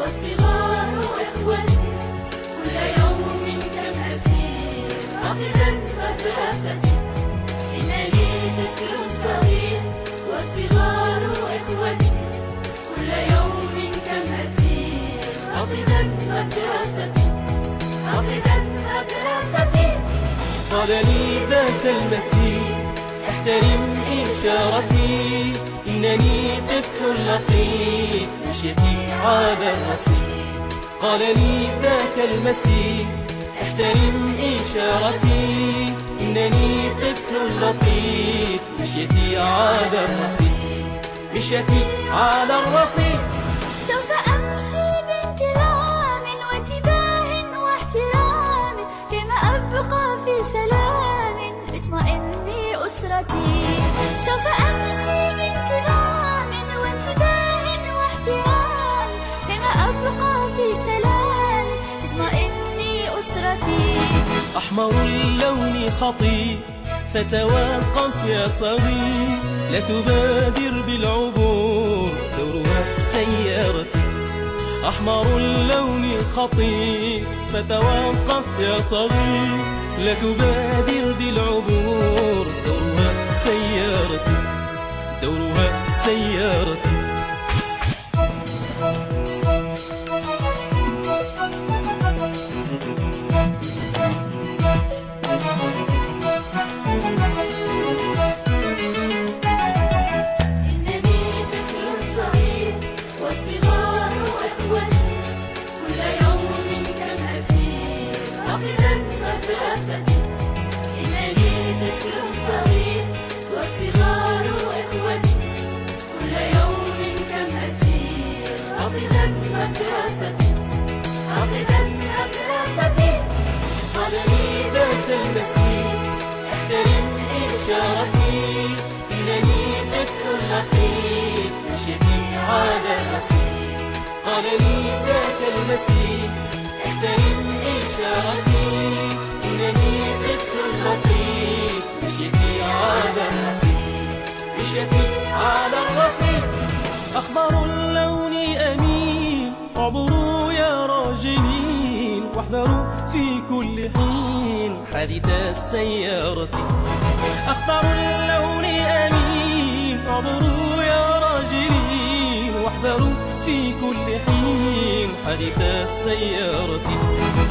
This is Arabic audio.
وصغار إخوتي كل يوم كم أسير قصدا مدرستي. إنني طفل صغير وصغار إخوتي كل يوم كم أسير قصدا مدرستي قصدا مدرستي. قال لي ذاك المسيح احترم إشارتي، إنني طفل لطيف مشيتي على الرصيف. قال لي ذاك المسيح احترم إشارتي، إنني طفل لطيف مشيتي على الرصيف مشيتي على الرصيف. سوف أمشي بانتظام وانتباه واحترام كما أبقى في سلام اطمئني أسرتي. سوف أمشي بانتظام وانتباه واحترام كما أبقى في سلام اطمئني أسرتي. أحمر اللون خطير فتوقف يا صغير، لا تبادر بالعبور دورها سيارتي. أحمر اللون خطير فتوقف يا صغير، لا تبادر بالعبور دورها سيارتي دورها سيارتي. احترم إشارتي، إنني طفل لطيف مشيتي على الرصيف. قال لي ذاك المسيح احترم إشارتي، إنني طفل لطيف مشيتي على الرصيف مشيتي على الرصيف. أخضر اللون أمين اعبروا يا راجلين، واحذروا في كل حين حادث السيارة. أخضر اللون أمين اعبروا يا راجلين، واحذروا في كل حين حادث السيارة.